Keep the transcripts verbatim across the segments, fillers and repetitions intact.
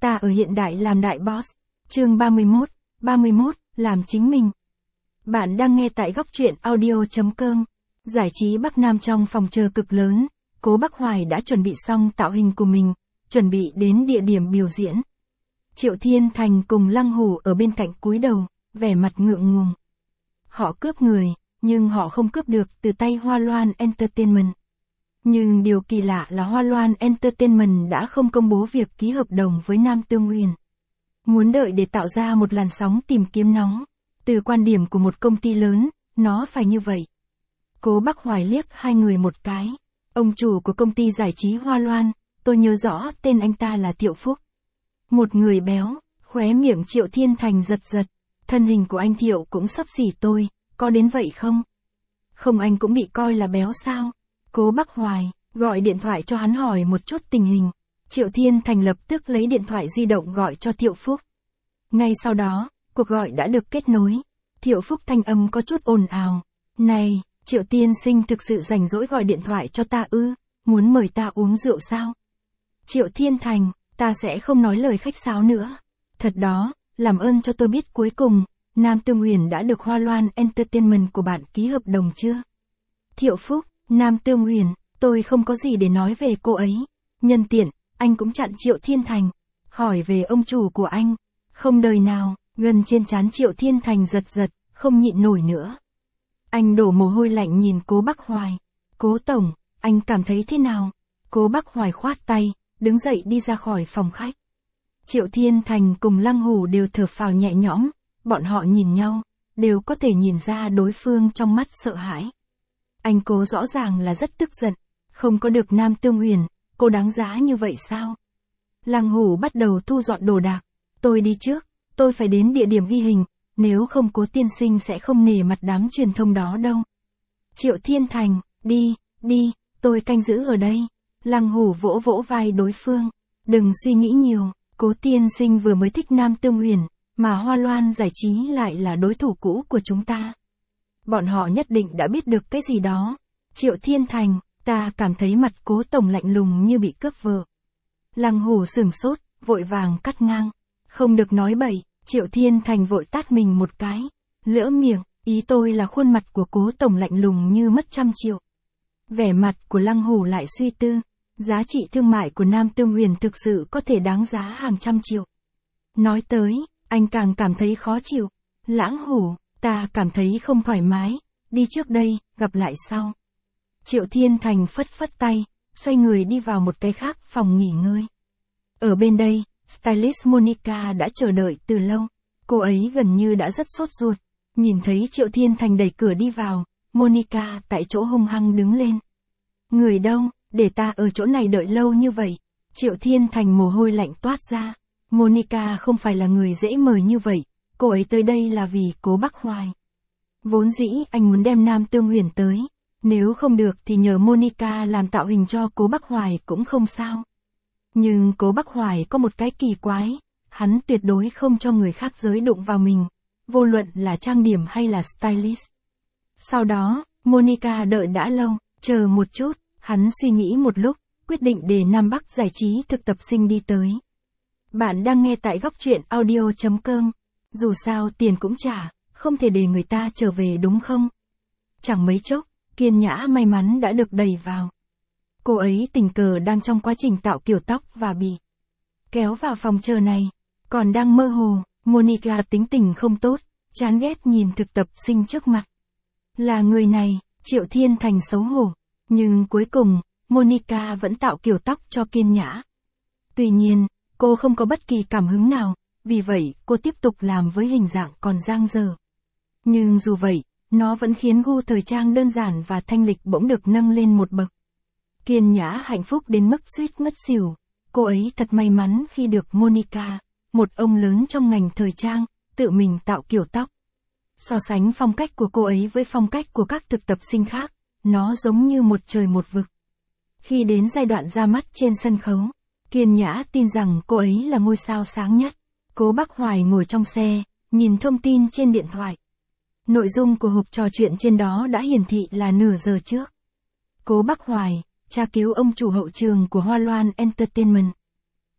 Ta ở hiện đại làm đại boss. Chương ba mươi mốt, ba mươi mốt, làm chính mình. Bạn đang nghe tại góc truyện audio chấm com. Giải trí Bắc Nam trong phòng chờ cực lớn, Cố Bắc Hoài đã chuẩn bị xong tạo hình của mình, chuẩn bị đến địa điểm biểu diễn. Triệu Thiên Thành cùng Lăng Hủ ở bên cạnh cúi đầu, vẻ mặt ngượng ngùng. Họ cướp người, nhưng họ không cướp được từ tay Hoa Loan Entertainment. Nhưng điều kỳ lạ là Hoa Loan Entertainment đã không công bố việc ký hợp đồng với Nam Tương Uyển. Muốn đợi để tạo ra một làn sóng tìm kiếm nóng. Từ quan điểm của một công ty lớn, nó phải như vậy. Cố Bắc Hoài liếc hai người một cái. Ông chủ của công ty giải trí Hoa Loan, tôi nhớ rõ tên anh ta là Thiệu Phúc. Một người béo, khóe miệng Triệu Thiên Thành giật giật. Thân hình của anh Thiệu cũng xấp xỉ tôi, có đến vậy không? Không, anh cũng bị coi là béo sao? Cố Bắc Hoài, gọi điện thoại cho hắn hỏi một chút tình hình. Triệu Thiên Thành lập tức lấy điện thoại di động gọi cho Thiệu Phúc. Ngay sau đó, cuộc gọi đã được kết nối. Thiệu Phúc thanh âm có chút ồn ào. Này, Triệu tiên sinh thực sự rảnh rỗi gọi điện thoại cho ta ư, muốn mời ta uống rượu sao? Triệu Thiên Thành, ta sẽ không nói lời khách sáo nữa. Thật đó, làm ơn cho tôi biết cuối cùng, Nam Tương Uyển đã được Hoa Loan Entertainment của bạn ký hợp đồng chưa? Thiệu Phúc, Nam Tương Uyển, tôi không có gì để nói về cô ấy. Nhân tiện, anh cũng chặn Triệu Thiên Thành. Hỏi về ông chủ của anh. Không đời nào, gần trên trán Triệu Thiên Thành giật giật, không nhịn nổi nữa. Anh đổ mồ hôi lạnh nhìn Cố Bắc Hoài. Cố tổng, anh cảm thấy thế nào? Cố Bắc Hoài khoát tay, đứng dậy đi ra khỏi phòng khách. Triệu Thiên Thành cùng Lăng Hủ đều thở phào nhẹ nhõm, bọn họ nhìn nhau, đều có thể nhìn ra đối phương trong mắt sợ hãi. Anh Cố rõ ràng là rất tức giận, không có được Nam Tương Uyển, cô đáng giá như vậy sao? Lăng Hủ bắt đầu thu dọn đồ đạc. Tôi đi trước, tôi phải đến địa điểm ghi hình, nếu không Cố tiên sinh sẽ không nể mặt đám truyền thông đó đâu. Triệu Thiên Thành, đi, đi, tôi canh giữ ở đây. Lăng Hủ vỗ vỗ vai đối phương. Đừng suy nghĩ nhiều, Cố tiên sinh vừa mới thích Nam Tương Uyển, mà Hoa Loan giải trí lại là đối thủ cũ của chúng ta. Bọn họ nhất định đã biết được cái gì đó. Triệu Thiên Thành, ta cảm thấy mặt Cố tổng lạnh lùng như bị cướp vợ. Lăng Hủ sửng sốt, vội vàng cắt ngang. Không được nói bậy. Triệu Thiên Thành vội tát mình một cái. Lỡ miệng, ý tôi là khuôn mặt của Cố tổng lạnh lùng như mất trăm triệu. Vẻ mặt của Lăng Hủ lại suy tư. Giá trị thương mại của Nam Tương Uyển thực sự có thể đáng giá hàng trăm triệu. Nói tới, anh càng cảm thấy khó chịu. Lãng Hủ, ta cảm thấy không thoải mái. Đi trước đây, gặp lại sau. Triệu Thiên Thành phất phất tay, xoay người đi vào một cái khác phòng nghỉ ngơi. Ở bên đây, stylist Monica đã chờ đợi từ lâu. Cô ấy gần như đã rất sốt ruột. Nhìn thấy Triệu Thiên Thành đẩy cửa đi vào, Monica tại chỗ hung hăng đứng lên. Người đâu, để ta ở chỗ này đợi lâu như vậy. Triệu Thiên Thành mồ hôi lạnh toát ra. Monica không phải là người dễ mời như vậy. Cô ấy tới đây là vì Cố Bắc Hoài. Vốn dĩ anh muốn đem Nam Tương Uyển tới. Nếu không được thì nhờ Monica làm tạo hình cho Cố Bắc Hoài cũng không sao. Nhưng Cố Bắc Hoài có một cái kỳ quái, hắn tuyệt đối không cho người khác giới đụng vào mình, vô luận là trang điểm hay là stylist. Sau đó, Monica đợi đã lâu, chờ một chút, hắn suy nghĩ một lúc, quyết định để Nam Bắc giải trí thực tập sinh đi tới. Bạn đang nghe tại góc truyện audio chấm com, dù sao tiền cũng trả, không thể để người ta trở về đúng không? Chẳng mấy chốc, Kiên Nhã may mắn đã được đẩy vào. Cô ấy tình cờ đang trong quá trình tạo kiểu tóc và bị kéo vào phòng chờ này. Còn đang mơ hồ, Monica tính tình không tốt, chán ghét nhìn thực tập sinh trước mặt. Là người này, Triệu Thiên Thành xấu hổ. Nhưng cuối cùng, Monica vẫn tạo kiểu tóc cho Kiên Nhã. Tuy nhiên, cô không có bất kỳ cảm hứng nào, vì vậy cô tiếp tục làm với hình dạng còn dang dở. Nhưng dù vậy, nó vẫn khiến gu thời trang đơn giản và thanh lịch bỗng được nâng lên một bậc. Kiên Nhã hạnh phúc đến mức suýt ngất xỉu. Cô ấy thật may mắn khi được Monica, một ông lớn trong ngành thời trang, tự mình tạo kiểu tóc. So sánh phong cách của cô ấy với phong cách của các thực tập sinh khác, nó giống như một trời một vực. Khi đến giai đoạn ra mắt trên sân khấu, Kiên Nhã tin rằng cô ấy là ngôi sao sáng nhất. Cố Bắc Hoài ngồi trong xe, nhìn thông tin trên điện thoại. Nội dung của hộp trò chuyện trên đó đã hiển thị là nửa giờ trước. Cố Bắc Hoài, tra cứu ông chủ hậu trường của Hoa Loan Entertainment.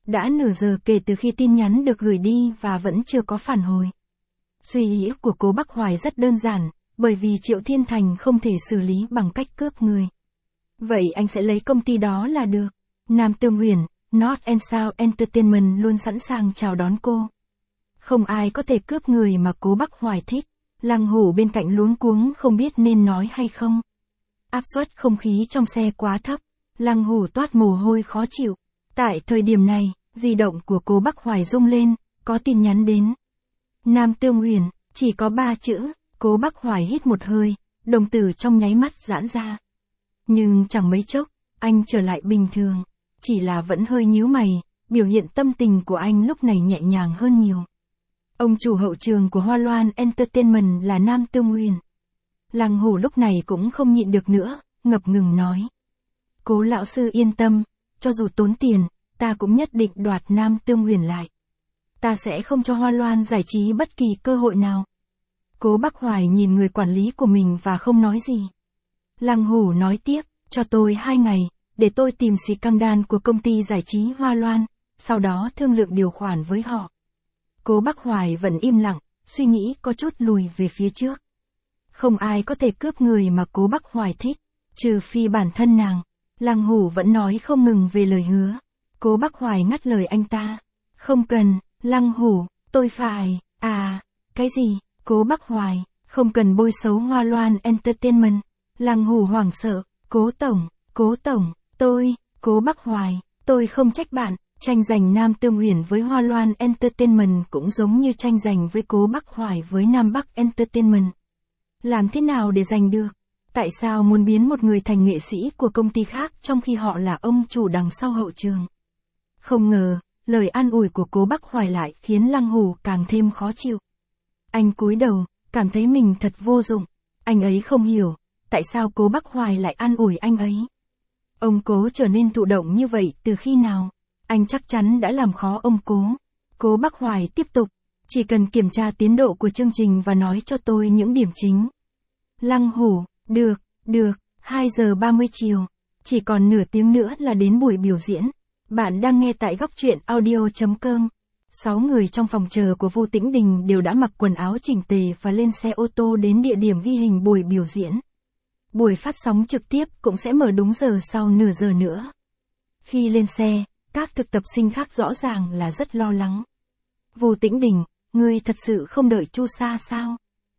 Đã nửa giờ kể từ khi tin nhắn được gửi đi và vẫn chưa có phản hồi. Suy nghĩ của Cố Bắc Hoài rất đơn giản, bởi vì Triệu Thiên Thành không thể xử lý bằng cách cướp người. Vậy anh sẽ lấy công ty đó là được. Nam Tương Uyển, North and South Entertainment luôn sẵn sàng chào đón cô. Không ai có thể cướp người mà Cố Bắc Hoài thích. Lăng Hủ bên cạnh luống cuống không biết nên nói hay không. Áp suất không khí trong xe quá thấp. Lăng Hủ toát mồ hôi khó chịu. Tại thời điểm này, di động của Cố Bắc Hoài rung lên, có tin nhắn đến. Nam Tương Uyển, chỉ có ba chữ. Cố Bắc Hoài hít một hơi, đồng tử trong nháy mắt giãn ra. Nhưng chẳng mấy chốc, anh trở lại bình thường. Chỉ là vẫn hơi nhíu mày, biểu hiện tâm tình của anh lúc này nhẹ nhàng hơn nhiều. Ông chủ hậu trường của Hoa Loan Entertainment là Nam Tương Uyển. Lăng Hủ lúc này cũng không nhịn được nữa, ngập ngừng nói. Cố lão sư yên tâm, cho dù tốn tiền, ta cũng nhất định đoạt Nam Tương Uyển lại. Ta sẽ không cho Hoa Loan giải trí bất kỳ cơ hội nào. Cố Bắc Hoài nhìn người quản lý của mình và không nói gì. Lăng Hủ nói tiếp, cho tôi hai ngày, để tôi tìm xì căng đan của công ty giải trí Hoa Loan, sau đó thương lượng điều khoản với họ. Cố Bắc Hoài vẫn im lặng, suy nghĩ có chút lùi về phía trước. Không ai có thể cướp người mà Cố Bắc Hoài thích, trừ phi bản thân nàng. Lăng Hủ vẫn nói không ngừng về lời hứa. Cố Bắc Hoài ngắt lời anh ta. Không cần, Lăng Hủ, tôi phải, à, cái gì, Cố Bắc Hoài, không cần bôi xấu Hoa Loan Entertainment. Lăng Hủ hoảng sợ, Cố Tổng, Cố Tổng, tôi, Cố Bắc Hoài, tôi không trách bạn. Tranh giành Nam Tương Uyển với Hoa Loan Entertainment cũng giống như tranh giành với Cố Bắc Hoài với Nam Bắc Entertainment. Làm thế nào để giành được? Tại sao muốn biến một người thành nghệ sĩ của công ty khác trong khi họ là ông chủ đằng sau hậu trường? Không ngờ, lời an ủi của Cố Bắc Hoài lại khiến Lăng Hủ càng thêm khó chịu. Anh cúi đầu, cảm thấy mình thật vô dụng. Anh ấy không hiểu, tại sao Cố Bắc Hoài lại an ủi anh ấy. Ông Cố trở nên thụ động như vậy từ khi nào? Anh chắc chắn đã làm khó ông Cố. Cố Bắc Hoài tiếp tục, chỉ cần kiểm tra tiến độ của chương trình và nói cho tôi những điểm chính. Lăng Hủ, được, được, hai giờ ba mươi chiều, chỉ còn nửa tiếng nữa là đến buổi biểu diễn. Bạn đang nghe tại góc truyện audio chấm com. Sáu người trong phòng chờ của Vu Tĩnh Đình đều đã mặc quần áo chỉnh tề và lên xe ô tô đến địa điểm ghi hình buổi biểu diễn. Buổi phát sóng trực tiếp cũng sẽ mở đúng giờ sau nửa giờ nữa. Khi lên xe, các thực tập sinh khác rõ ràng là rất lo lắng. Vu Tĩnh Đình, ngươi thật sự không đợi Chu Sa sao?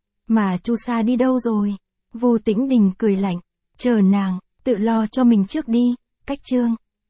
Mà Chu Sa đi đâu rồi? Vu Tĩnh Đình cười lạnh, chờ nàng, tự lo cho mình trước đi. Cách chương